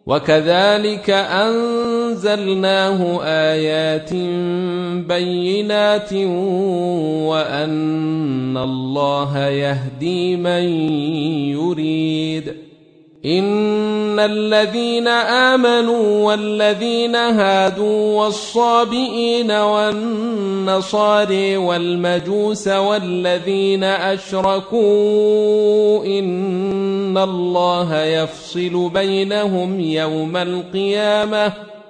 وكذلك أنزلناه آيات بينات وأن الله يهدي من يريد. إن الذين آمنوا والذين هادوا والصابئين والنصارى والمجوس والذين أشركوا إن الله يفصل بينهم يوم القيامة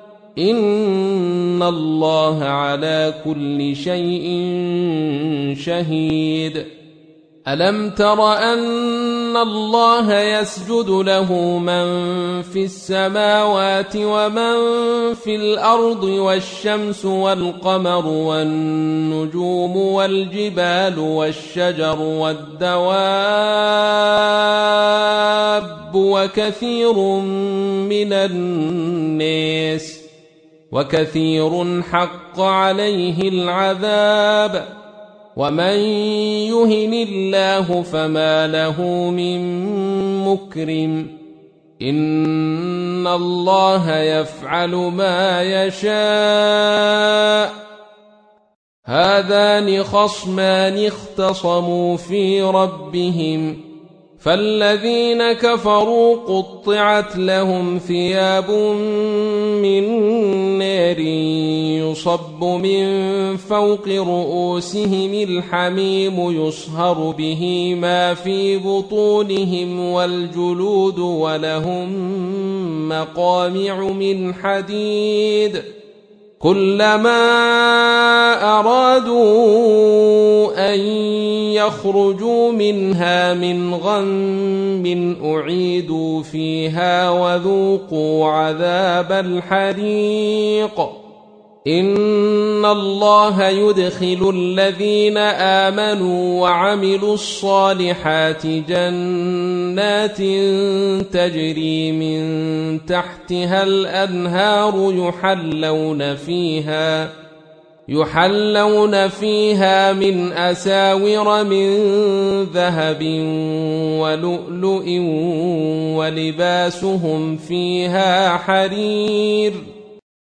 إن الله على كل شيء شهيد. ألم تر أن الله يسجد له من في السماوات ومن في الأرض والشمس والقمر والنجوم والجبال والشجر والدواب وكثير حق عليه العذاب ومن يهن الله فما له من مكرم إن الله يفعل ما يشاء. هذان خصمان اختصموا في ربهم فالذين كفروا قطعت لهم ثياب من نار يصب من فوق رؤوسهم الحميم يصهر به ما في بطونهم والجلود ولهم مقامع من حديد كلما أرادوا أن يخرجوا منها من غم أعيدوا فيها وذوقوا عذاب الحريق. إن الله يدخل الذين آمنوا وعملوا الصالحات جنات تجري من تحتها الأنهار يحلون فيها من أساور من ذهب ولؤلؤ ولباسهم فيها حرير